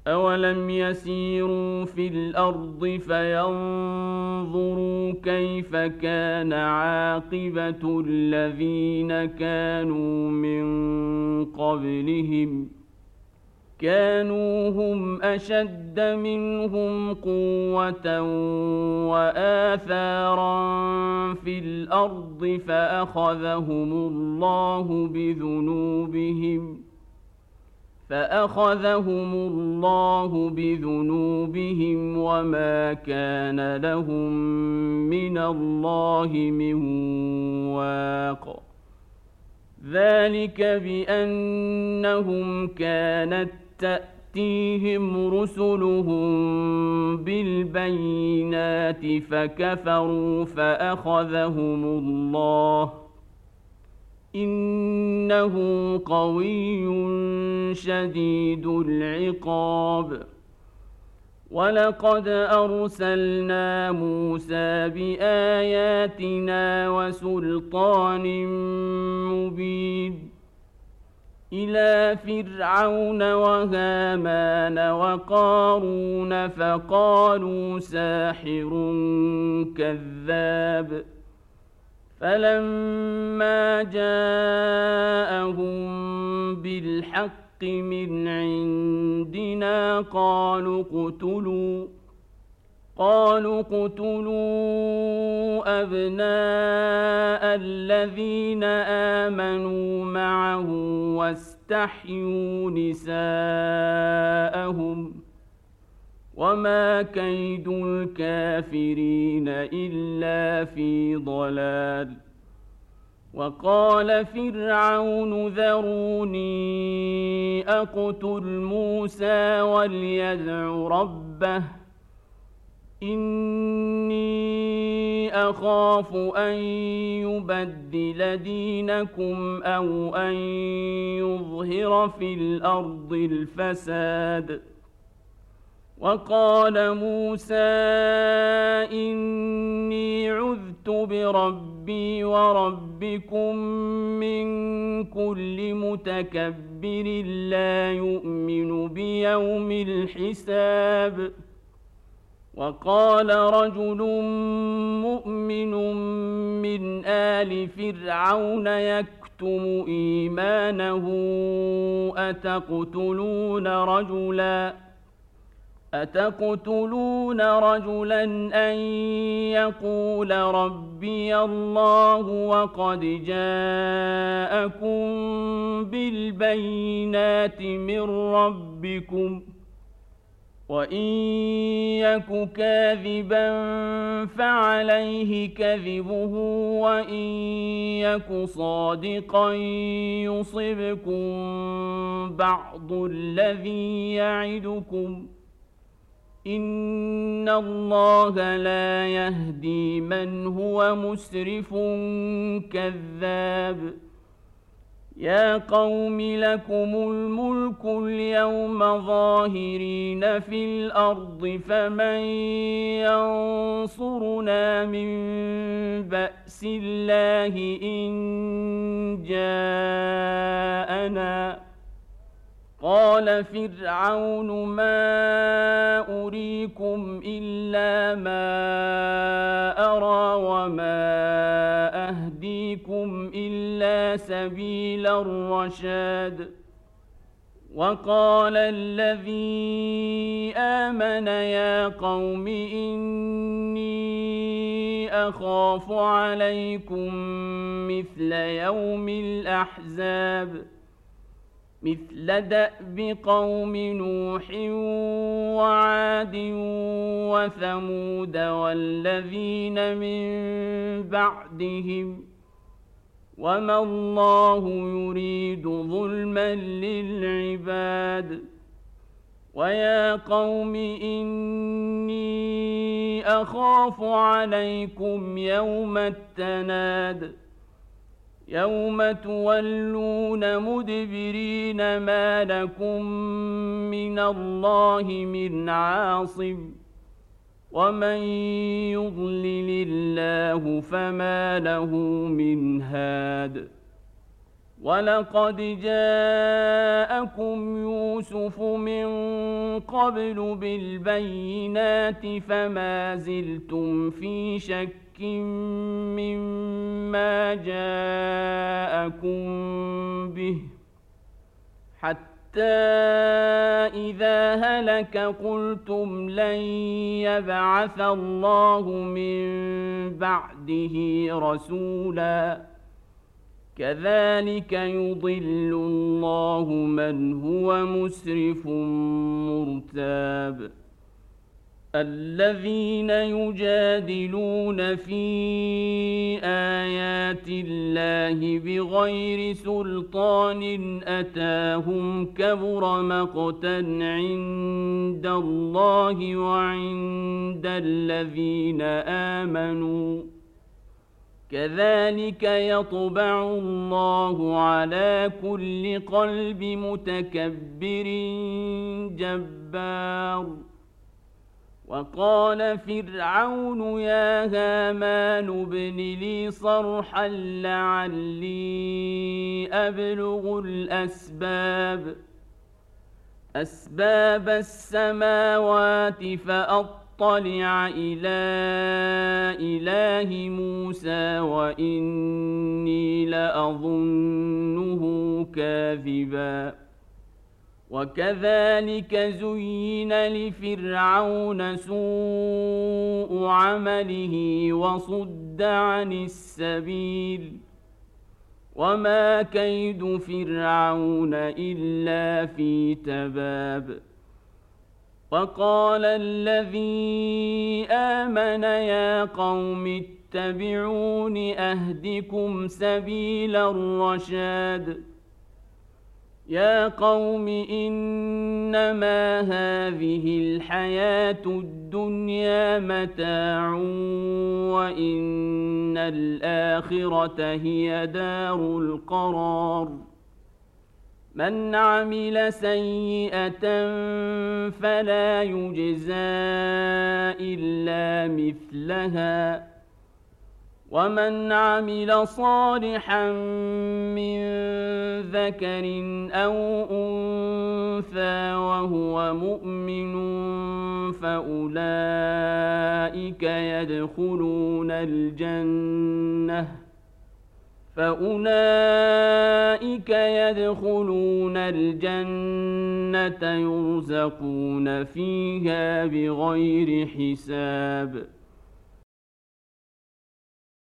أولم يسيروا في الأرض فينظروا كيف كان عاقبة الذين كانوا من قبلهم كانوا هم أشد منهم قوة وآثارا في الأرض فأخذهم الله بذنوبهم وما كان لهم من الله من واق ذلك بأنهم كانت تأتيهم رسلهم بالبينات فكفروا فأخذهم الله إنه قوي شديد العقاب ولقد أرسلنا موسى بآياتنا وسلطان مبين إلى فرعون وهامان وقارون فقالوا ساحر كذاب فلما جاءهم بالحق من عندنا قالوا اقتلوا أبناء الذين آمنوا معه واستحيوا نساءهم وما كيد الكافرين إلا في ضلال وقال فرعون ذروني أقتل موسى وليدع ربه إني أخاف أن يبدل دينكم أو أن يظهر في الأرض الفساد وقال موسى إني عذت بربي وربكم من كل متكبر لا يؤمن بيوم الحساب وقال رجل مؤمن من آل فرعون يكتم إيمانه أتقتلون رجلا أن يقول ربي الله وقد جاءكم بالبينات من ربكم وإن يك كاذبا فعليه كذبه وإن يك صادقا يصبكم بعض الذي يعدكم إن الله لا يهدي من هو مسرف كذاب يا قوم لكم الملك اليوم ظاهرين في الأرض فمن ينصرنا من بأس الله إن جاءنا قال فرعون ما أريكم إلا ما أرى وما أهديكم إلا سبيل الرشاد وقال الذي آمن يا قوم إني أخاف عليكم مثل يوم الأحزاب مثل دأب قوم نوح وعاد وثمود والذين من بعدهم وما الله يريد ظلما للعباد ويا قوم إني أخاف عليكم يوم التناد يوم تولون مدبرين ما لكم من الله من عاصم ومن يضلل الله فما له من هاد ولقد جاءكم يوسف من قبل بالبينات فما زلتم في شك مما جاءكم به حتى إذا هلك قلتم لن يبعث الله من بعده رسولا كذلك يضل الله من هو مسرف مرتاب الذين يجادلون في آيات الله بغير سلطان أتاهم كبر مقتا عند الله وعند الذين آمنوا كذلك يطبع الله على كل قلب متكبر جبار وقال فرعون يا هامان ابن لي صرحا لعلي أبلغ أسباب السماوات فأطلع إلى إله موسى وإني لأظنه كاذبا وكذلك زين لفرعون سوء عمله وصد عن السبيل وما كيد فرعون إلا في تباب وقال الذي آمن يا قوم اتبعون أهدكم سبيل الرشاد يا قوم إنما هذه الحياة الدنيا متاع وإن الآخرة هي دار القرار من عمل سيئة فلا يجزى إلا مثلها ومن عمل صالحا من ذكر أو أنثى وهو مؤمن فأولئك يدخلون الجنة يرزقون فيها بغير حساب